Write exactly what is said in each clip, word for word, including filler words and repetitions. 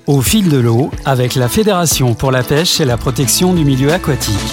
Au fil de l'eau, avec la Fédération pour la pêche et la protection du milieu aquatique.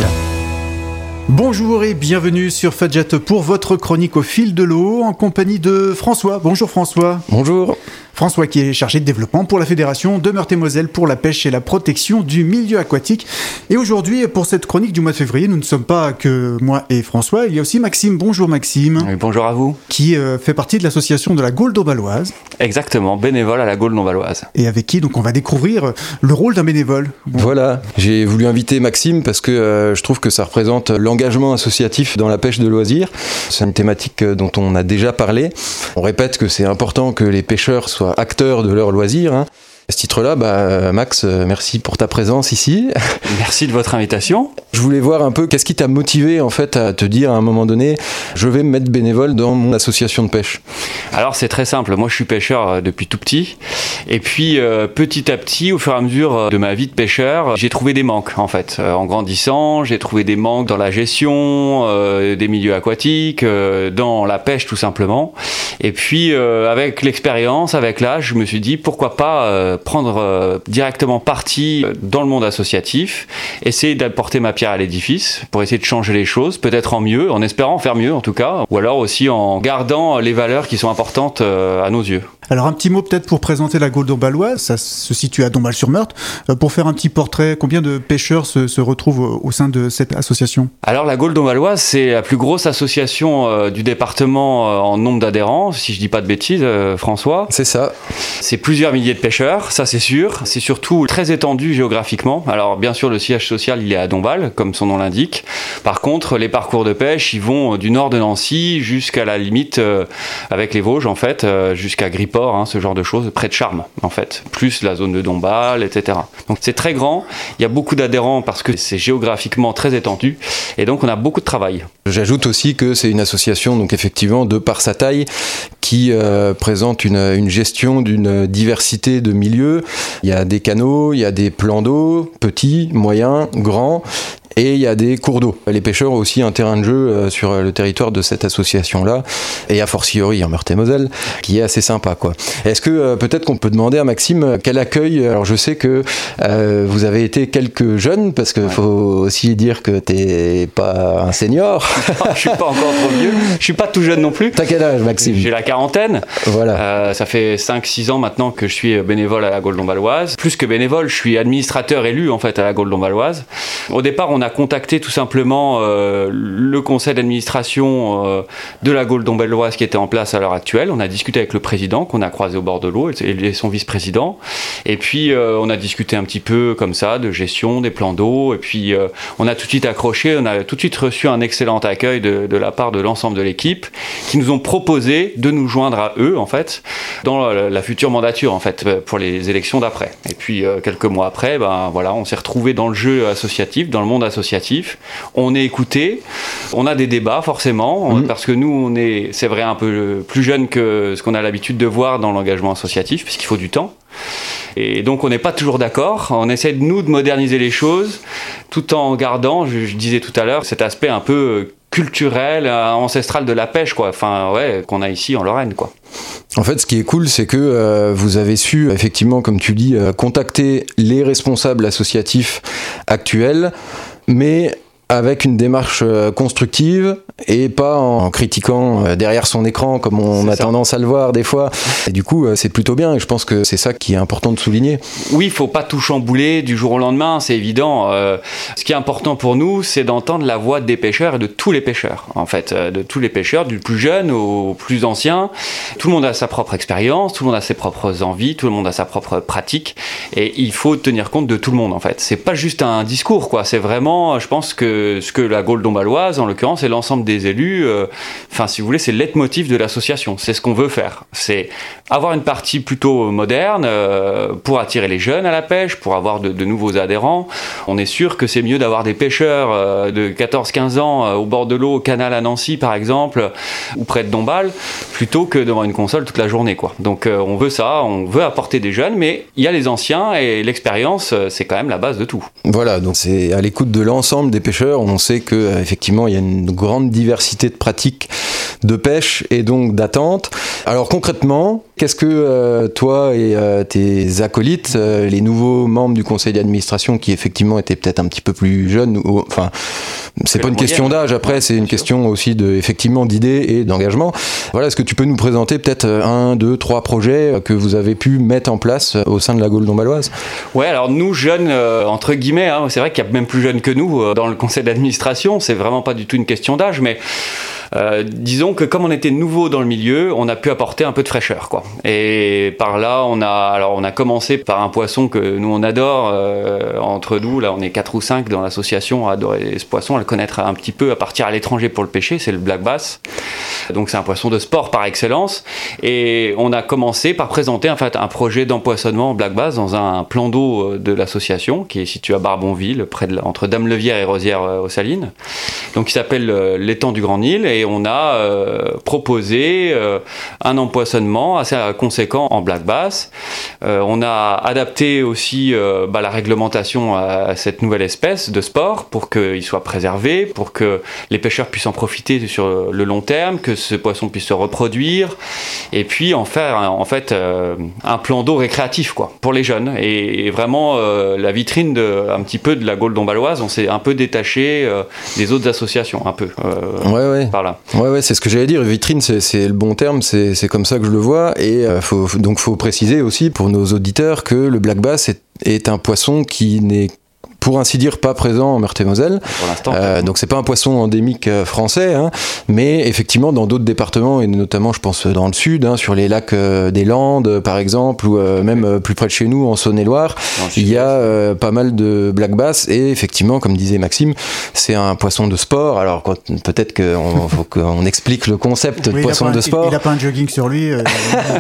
Bonjour et bienvenue sur Fadjet pour votre chronique au fil de l'eau en compagnie de François. Bonjour François. Bonjour. François qui est chargé de développement pour la Fédération de Meurthe-et-Moselle pour la pêche et la protection du milieu aquatique. Et aujourd'hui, pour cette chronique du mois de février, nous ne sommes pas que moi et François, il y a aussi Maxime. Bonjour Maxime. Oui, bonjour à vous. Qui euh, fait partie de l'association de la Gaule d'Aubaloise. Exactement, bénévole à la Gaule d'Aubaloise. Et avec qui donc on va découvrir le rôle d'un bénévole. Bon. Voilà, j'ai voulu inviter Maxime parce que euh, je trouve que ça représente l'engagement associatif dans la pêche de loisirs. C'est une thématique dont on a déjà parlé. On répète que c'est important que les pêcheurs soient acteurs de leurs loisirs. Hein. À ce titre-là, bah, Max, merci pour ta présence ici. Merci de votre invitation. Je voulais voir un peu qu'est-ce qui t'a motivé en fait à te dire à un moment donné, je vais me mettre bénévole dans mon association de pêche. Alors c'est très simple, moi je suis pêcheur depuis tout petit et puis euh, petit à petit au fur et à mesure de ma vie de pêcheur, j'ai trouvé des manques en fait. Euh, en grandissant, j'ai trouvé des manques dans la gestion euh, des milieux aquatiques, euh, dans la pêche tout simplement. Et puis euh, avec l'expérience, avec l'âge, je me suis dit pourquoi pas euh, prendre euh, directement parti dans le monde associatif, essayer d'apporter ma pierre à l'édifice pour essayer de changer les choses, peut-être en mieux, en espérant faire mieux en tout cas, ou alors aussi en gardant les valeurs qui sont importantes euh, à nos yeux. Alors un petit mot peut-être pour présenter la Gaule d'Aubaloise, ça se situe à Dombasle-sur-Meurthe. Euh, pour faire un petit portrait, combien de pêcheurs se, se retrouvent au, au sein de cette association ? Alors la Gaule d'Aubaloise, c'est la plus grosse association euh, du département euh, en nombre d'adhérents, si je dis pas de bêtises, euh, François. C'est ça. C'est plusieurs milliers de pêcheurs, ça c'est sûr. C'est surtout très étendu géographiquement. Alors bien sûr le siège social il est à Dombasle, comme son nom l'indique. Par contre les parcours de pêche ils vont du nord de Nancy jusqu'à la limite euh, avec les Vosges en fait, euh, jusqu'à Griport. Hein, ce genre de choses, près de Charmes en fait, plus la zone de Dombasle, et cetera. Donc c'est très grand, il y a beaucoup d'adhérents parce que c'est géographiquement très étendu et donc on a beaucoup de travail. J'ajoute aussi que c'est une association, donc effectivement, de par sa taille, qui euh, présente une, une gestion d'une diversité de milieux. Il y a des canaux, il y a des plans d'eau, petits, moyens, grands. Et il y a des cours d'eau. Les pêcheurs ont aussi un terrain de jeu euh, sur le territoire de cette association-là, et a fortiori en Meurthe-et-Moselle, qui est assez sympa, quoi. Est-ce que euh, peut-être qu'on peut demander à Maxime quel accueil. Alors je sais que euh, vous avez été quelques jeunes, parce qu'il ouais. faut aussi dire que t'es pas un senior. Non, je suis pas encore trop vieux. Je suis pas tout jeune non plus. T'as quel âge, Maxime ? J'ai la quarantaine. Voilà. Euh, ça fait cinq six ans maintenant que je suis bénévole à la Gaule d'Aubaloise. Plus que bénévole, je suis administrateur élu en fait à la Gaule d'Aubaloise. Au départ, on a contacté tout simplement euh, le conseil d'administration euh, de la Gaule d'Aubaloise qui était en place à l'heure actuelle. On a discuté avec le président qu'on a croisé au bord de l'eau et son vice-président. Et puis euh, on a discuté un petit peu comme ça de gestion des plans d'eau. Et puis euh, on a tout de suite accroché, on a tout de suite reçu un excellent accueil de, de la part de l'ensemble de l'équipe qui nous ont proposé de nous joindre à eux en fait dans la, la future mandature en fait pour les élections d'après. Et puis euh, quelques mois après, ben voilà, on s'est retrouvés dans le jeu associatif, dans le monde associatif. Associatif. On est écouté, on a des débats forcément, mmh. parce que nous, on est, c'est vrai, un peu plus jeune que ce qu'on a l'habitude de voir dans l'engagement associatif, puisqu'il faut du temps. Et donc, on n'est pas toujours d'accord. On essaie de nous de moderniser les choses, tout en gardant, je, je disais tout à l'heure, cet aspect un peu culturel, ancestral de la pêche, quoi. Enfin, ouais, qu'on a ici en Lorraine, quoi. En fait, ce qui est cool, c'est que euh, vous avez su, effectivement, comme tu dis, euh, contacter les responsables associatifs actuels, mais avec une démarche euh, constructive et pas en critiquant euh, derrière son écran comme on c'est a ça. Tendance à le voir des fois. Et du coup, euh, c'est plutôt bien et je pense que c'est ça qui est important de souligner. Oui, il faut pas tout chambouler du jour au lendemain, c'est évident. Euh, ce qui est important pour nous, c'est d'entendre la voix des pêcheurs et de tous les pêcheurs, en fait, euh, de tous les pêcheurs, du plus jeune au plus ancien. Tout le monde a sa propre expérience, tout le monde a ses propres envies, tout le monde a sa propre pratique et il faut tenir compte de tout le monde, en fait. C'est pas juste un discours, quoi. C'est vraiment, je pense que ce que la Gaule d'Aubaloise, en l'occurrence, et l'ensemble des élus, enfin, euh, si vous voulez, c'est le leitmotiv de l'association. C'est ce qu'on veut faire. C'est avoir une partie plutôt moderne euh, pour attirer les jeunes à la pêche, pour avoir de, de nouveaux adhérents. On est sûr que c'est mieux d'avoir des pêcheurs euh, de quatorze quinze ans euh, au bord de l'eau, au canal à Nancy, par exemple, ou près de Dombasle, plutôt que devant une console toute la journée, quoi. Donc, euh, on veut ça, on veut apporter des jeunes, mais il y a les anciens et l'expérience, c'est quand même la base de tout. Voilà, donc c'est à l'écoute de l'ensemble des pêcheurs. On sait qu'effectivement, il y a une grande diversité de pratiques de pêche et donc d'attente. Alors concrètement, qu'est-ce que euh, toi et euh, tes acolytes, euh, les nouveaux membres du conseil d'administration qui effectivement étaient peut-être un petit peu plus jeunes, ou, enfin, c'est pas une question d'âge, après c'est une question aussi de, effectivement d'idées et d'engagement. Voilà, est-ce que tu peux nous présenter peut-être un, deux, trois projets que vous avez pu mettre en place au sein de la Gaule dombasloise? Ouais, alors nous jeunes, euh, entre guillemets, hein, c'est vrai qu'il y a même plus jeunes que nous euh, dans le conseil d'administration, c'est vraiment pas du tout une question d'âge, mais Euh, disons que comme on était nouveau dans le milieu, on a pu apporter un peu de fraîcheur, quoi. Et par là, on a, alors on a commencé par un poisson que nous on adore. Euh, entre nous, là, on est quatre ou cinq dans l'association à adorer ce poisson, à le connaître un petit peu, à partir à l'étranger pour le pêcher. C'est le black bass. Donc c'est un poisson de sport par excellence. Et on a commencé par présenter en fait un projet d'empoisonnement en black bass dans un plan d'eau de l'association qui est situé à Barbonville, près de la, entre Dame-Levière et Rosières-aux-Salines. Donc il s'appelle euh, l'étang du Grand Nil. Et on a euh, proposé euh, un empoisonnement assez conséquent en black bass. Euh, on a adapté aussi euh, bah, la réglementation à, à cette nouvelle espèce de sport pour qu'il soit préservé, pour que les pêcheurs puissent en profiter sur le long terme, que ce poisson puisse se reproduire, et puis en faire en fait euh, un plan d'eau récréatif, quoi, pour les jeunes. Et, et vraiment euh, la vitrine de, un petit peu de la Gaule dombasloise, on s'est un peu détaché euh, des autres associations, un peu. Euh, ouais, ouais. Par là. Ouais, ouais, c'est ce que j'allais dire. Vitrine, c'est, c'est le bon terme, c'est, c'est comme ça que je le vois. Et euh, faut, donc, faut préciser aussi pour nos auditeurs que le black bass est, est un poisson qui n'est, pour ainsi dire, pas présent en Meurthe-et-Moselle. Pour l'instant. Euh, donc c'est pas un poisson endémique euh, français, hein, mais effectivement dans d'autres départements, et notamment je pense dans le sud, hein, sur les lacs euh, des Landes par exemple, ou euh, même euh, plus près de chez nous en Saône-et-Loire, il y a euh, pas mal de black bass, et effectivement, comme disait Maxime, c'est un poisson de sport. Alors quand, peut-être qu'il faut qu'on explique le concept oui, de poisson un, de sport. Il n'a pas un jogging sur lui. Euh...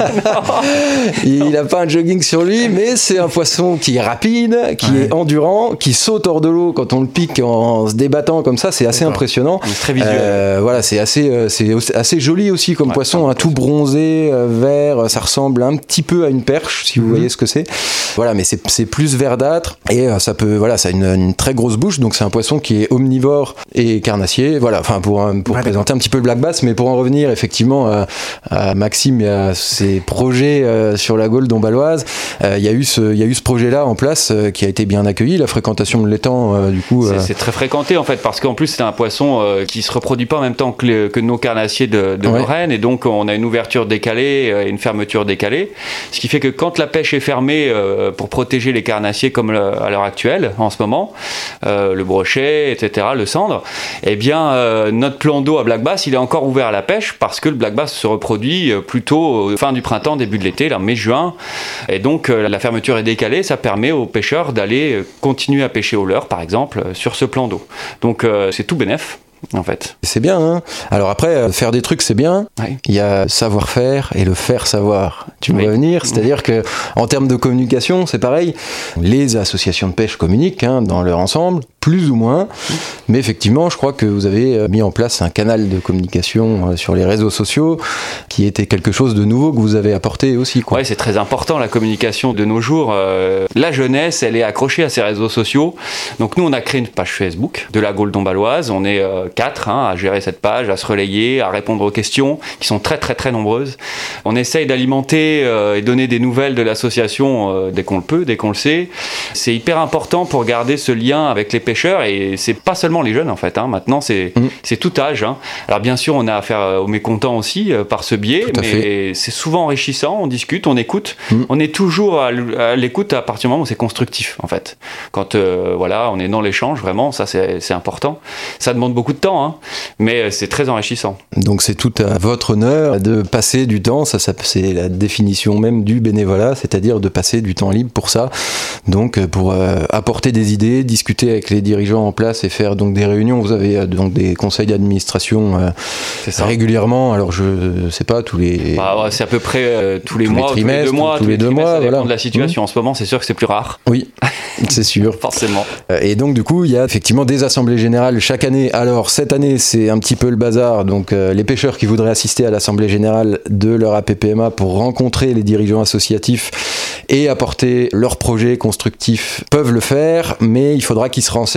il n'a pas un jogging sur lui, mais c'est un poisson qui est rapide, qui ouais. est endurant, qui saute hors de l'eau quand on le pique en se débattant comme ça, c'est assez D'accord. impressionnant. C'est très visuel. Euh, voilà, c'est assez, euh, c'est assez joli aussi comme ouais, poisson, hein, tout bronzé, euh, vert, ça ressemble un petit peu à une perche, si vous mmh. voyez ce que c'est. Voilà, mais c'est, c'est plus verdâtre et euh, ça peut, voilà, ça a une, une très grosse bouche, donc c'est un poisson qui est omnivore et carnassier. Voilà, enfin pour, pour ouais, présenter un petit peu le black bass, mais pour en revenir effectivement à, à Maxime et à ses projets euh, sur la Gaule dombasloise, euh, il y a eu ce, il y a eu ce projet-là en place euh, qui a été bien accueilli, la fréquentation de l'étang, euh, du coup. Euh... C'est, c'est très fréquenté en fait, parce qu'en plus c'est un poisson euh, qui se reproduit pas en même temps que, le, que nos carnassiers de, de ouais. Lorraine, et donc on a une ouverture décalée et une fermeture décalée, ce qui fait que quand la pêche est fermée euh, pour protéger les carnassiers comme le, à l'heure actuelle, en ce moment, euh, le brochet, et cetera, le cendre, eh bien euh, notre plan d'eau à black bass il est encore ouvert à la pêche parce que le black bass se reproduit plutôt fin du printemps, début de l'été, là, mai-juin, et donc euh, la fermeture est décalée, ça permet aux pêcheurs d'aller continuer à pêcher au leurre par exemple sur ce plan d'eau. Donc euh, c'est tout bénef. En fait. C'est bien, hein. Alors après, faire des trucs, c'est bien. Oui. Il y a savoir-faire et le faire savoir. Tu me oui. vois venir, c'est-à-dire que en termes de communication, c'est pareil. Les associations de pêche communiquent hein, dans leur ensemble, plus ou moins. Mais effectivement, je crois que vous avez mis en place un canal de communication sur les réseaux sociaux qui était quelque chose de nouveau que vous avez apporté aussi, quoi. Oui, c'est très important la communication de nos jours. Euh, la jeunesse, elle est accrochée à ces réseaux sociaux. Donc nous, on a créé une page Facebook de la Gaule dombasloise. On est euh, quatre hein, à gérer cette page, à se relayer, à répondre aux questions qui sont très très très nombreuses. On essaye d'alimenter euh, et donner des nouvelles de l'association euh, dès qu'on le peut, dès qu'on le sait. C'est hyper important pour garder ce lien avec les pêcheurs, et c'est pas seulement les jeunes en fait. Hein. Maintenant c'est, mmh. c'est tout âge. Hein. Alors bien sûr on a affaire aux mécontents aussi euh, par ce biais, mais fait. C'est souvent enrichissant, on discute, on écoute. Mmh. On est toujours à, à l'écoute à partir du moment où c'est constructif en fait. Quand euh, voilà, on est dans l'échange, vraiment, ça c'est, c'est important. Ça demande beaucoup de temps, hein, mais c'est très enrichissant. Donc c'est tout à votre honneur de passer du temps, ça, ça c'est la définition même du bénévolat, c'est-à-dire de passer du temps libre pour ça, donc pour euh, apporter des idées, discuter avec les dirigeants en place et faire donc des réunions. Vous avez euh, donc des conseils d'administration euh, régulièrement, alors je sais pas, tous les... Bah, ouais, c'est à peu près euh, tous les tous mois, les tous les deux mois, tous, tous les deux mois, ça dépend voilà. de la situation. Mmh. En ce moment, c'est sûr que c'est plus rare. Oui, c'est sûr. Forcément. Et donc du coup, il y a effectivement des assemblées générales chaque année. Alors cette année, c'est un petit peu le bazar. Donc euh, les pêcheurs qui voudraient assister à l'assemblée générale de leur A P P M A pour rencontrer les dirigeants associatifs et apporter leurs projets constructifs peuvent le faire, mais il faudra qu'ils se renseignent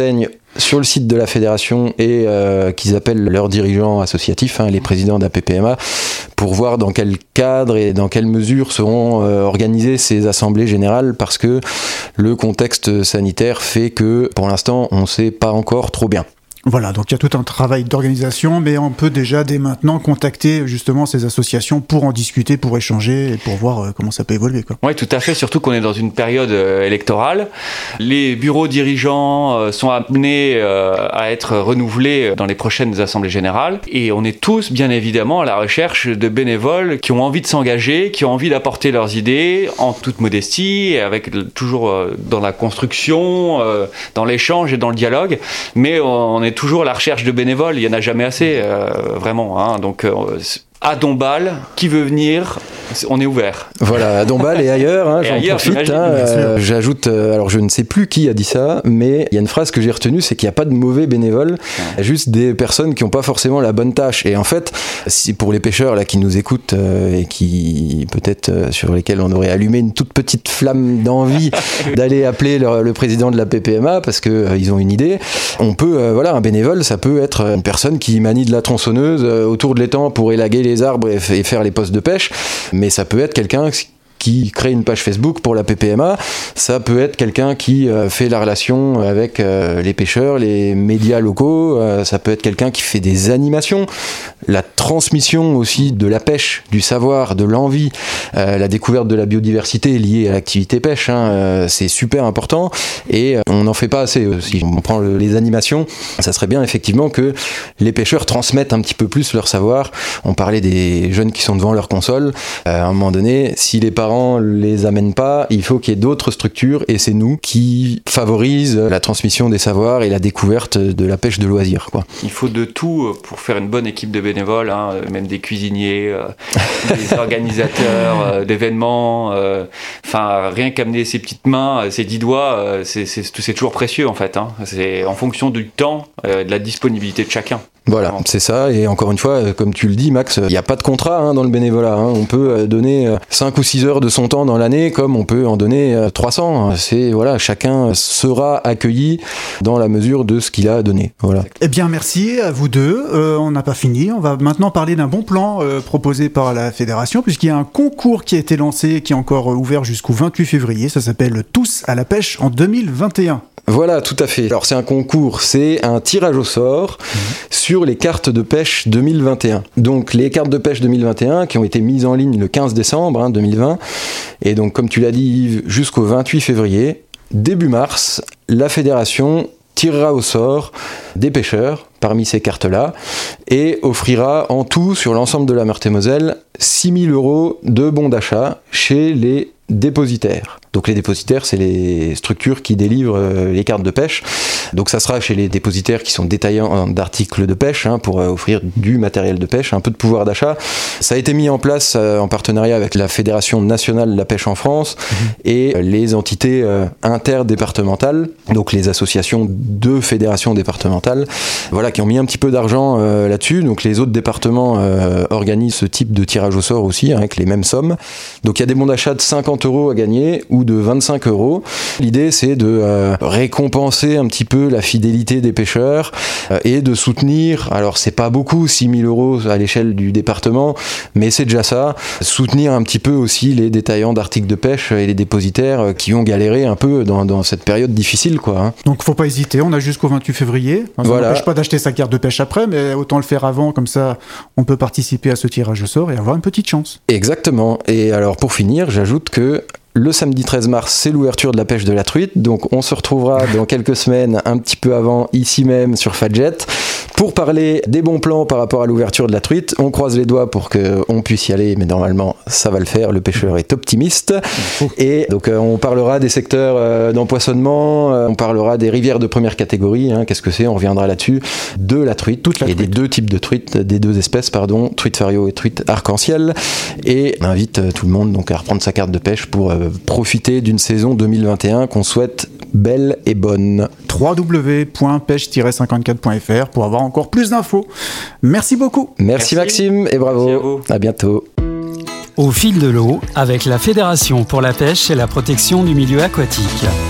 sur le site de la fédération et euh, qu'ils appellent leurs dirigeants associatifs, hein, les présidents d'A P P M A, pour voir dans quel cadre et dans quelle mesure seront euh, organisées ces assemblées générales, parce que le contexte sanitaire fait que pour l'instant on ne sait pas encore trop bien. Voilà, donc il y a tout un travail d'organisation, mais on peut déjà dès maintenant contacter justement ces associations pour en discuter, pour échanger et pour voir euh, comment ça peut évoluer, quoi. Oui, tout à fait, surtout qu'on est dans une période euh, électorale. Les bureaux dirigeants euh, sont amenés euh, à être renouvelés dans les prochaines assemblées générales, et on est tous bien évidemment à la recherche de bénévoles qui ont envie de s'engager, qui ont envie d'apporter leurs idées en toute modestie, avec toujours euh, dans la construction, euh, dans l'échange et dans le dialogue, mais on est toujours à la recherche de bénévoles, il n'y en a jamais assez, euh, vraiment. Hein, donc, euh, à Dombasle, qui veut venir, on est ouvert. Voilà, à Dombasle et ailleurs, hein, et j'en ailleurs, profite. Hein, euh, j'ajoute, euh, alors je ne sais plus qui a dit ça, mais il y a une phrase que j'ai retenue, c'est qu'il n'y a pas de mauvais bénévoles, il y a juste des personnes qui n'ont pas forcément la bonne tâche. Et en fait, si pour les pêcheurs là, qui nous écoutent euh, et qui peut-être euh, sur lesquels on aurait allumé une toute petite flamme d'envie d'aller appeler le, le président de la P P M A parce qu'ils euh, ont une idée, on peut, euh, voilà, un bénévole, ça peut être une personne qui manie de la tronçonneuse euh, autour de l'étang pour élaguer les les arbres et faire les postes de pêche, mais ça peut être quelqu'un qui crée une page Facebook pour la P P M A, ça peut être quelqu'un qui euh, fait la relation avec euh, les pêcheurs, les médias locaux, euh, ça peut être quelqu'un qui fait des animations, la transmission aussi de la pêche, du savoir, de l'envie, euh, la découverte de la biodiversité liée à l'activité pêche, hein, euh, c'est super important et euh, on n'en fait pas assez. Si on prend le, les animations, ça serait bien effectivement que les pêcheurs transmettent un petit peu plus leur savoir. On parlait des jeunes qui sont devant leur console, euh, à un moment donné, si les parents les amènent pas, il faut qu'il y ait d'autres structures et c'est nous qui favorisent la transmission des savoirs et la découverte de la pêche de loisirs, quoi. Il faut de tout pour faire une bonne équipe de bénévoles, hein, même des cuisiniers, euh, des organisateurs euh, d'événements, enfin euh, rien qu'amener ses petites mains, ses dix doigts, euh, c'est, c'est, c'est toujours précieux en fait, hein. C'est en fonction du temps, euh, de la disponibilité de chacun. Voilà, c'est ça, et encore une fois, comme tu le dis Max, il n'y a pas de contrat hein, dans le bénévolat, hein. On peut donner cinq ou six heures de son temps dans l'année, comme on peut en donner trois cents, c'est, voilà, chacun sera accueilli dans la mesure de ce qu'il a donné, voilà. Eh bien merci à vous deux, euh, on n'a pas fini, on va maintenant parler d'un bon plan euh, proposé par la fédération, puisqu'il y a un concours qui a été lancé, qui est encore ouvert jusqu'au vingt-huit février, ça s'appelle Tous à la pêche en deux mille vingt et un. Voilà, tout à fait. Alors c'est un concours, c'est un tirage au sort mmh. sur les cartes de pêche deux mille vingt et un. Donc les cartes de pêche deux mille vingt et un qui ont été mises en ligne le quinze décembre hein, deux mille vingt. Et donc comme tu l'as dit Yves, jusqu'au vingt-huit février, début mars, la fédération tirera au sort des pêcheurs parmi ces cartes-là et offrira en tout sur l'ensemble de la Meurthe-et-Moselle six mille euros de bons d'achat chez les dépositaires. Donc les dépositaires, c'est les structures qui délivrent euh, les cartes de pêche. Donc ça sera chez les dépositaires qui sont détaillants d'articles de pêche hein, pour euh, offrir du matériel de pêche, un peu de pouvoir d'achat. Ça a été mis en place euh, en partenariat avec la Fédération nationale de la pêche en France mmh. et euh, les entités euh, interdépartementales, donc les associations de fédérations départementales, voilà, qui ont mis un petit peu d'argent euh, là-dessus. Donc les autres départements euh, organisent ce type de tirage au sort aussi, hein, avec les mêmes sommes. Donc il y a des bons d'achat de cinquante euros à gagner ou de vingt-cinq euros. L'idée, c'est de euh, récompenser un petit peu la fidélité des pêcheurs euh, et de soutenir, alors c'est pas beaucoup, six mille euros à l'échelle du département, mais c'est déjà ça, soutenir un petit peu aussi les détaillants d'articles de pêche et les dépositaires euh, qui ont galéré un peu dans, dans cette période difficile, quoi. Hein. Donc faut pas hésiter, on a jusqu'au vingt-huit février. Ça voilà. n'empêche pas d'acheter sa carte de pêche après, mais autant le faire avant, comme ça on peut participer à ce tirage au sort et avoir une petite chance. Exactement. Et alors pour finir, j'ajoute que le samedi treize mars, c'est l'ouverture de la pêche de la truite, donc on se retrouvera dans quelques semaines, un petit peu avant, ici même sur Fadjet, pour parler des bons plans par rapport à l'ouverture de la truite. On croise les doigts pour qu'on puisse y aller, mais normalement ça va le faire, le pêcheur est optimiste. Et donc euh, on parlera des secteurs euh, d'empoisonnement, euh, on parlera des rivières de première catégorie, hein, qu'est-ce que c'est, on reviendra là-dessus, de la truite, Toute la et truite. des deux types de truites, des deux espèces, pardon, truite fario et truite arc-en-ciel. Et on invite euh, tout le monde donc à reprendre sa carte de pêche pour euh, profiter d'une saison deux mille vingt et un qu'on souhaite belle et bonne. w w w point pêche tiret cinquante-quatre point f r pour avoir encore plus d'infos. Merci beaucoup. Merci, Merci Maxime et bravo. Merci à vous. À bientôt. Au fil de l'eau, avec la Fédération pour la pêche et la protection du milieu aquatique.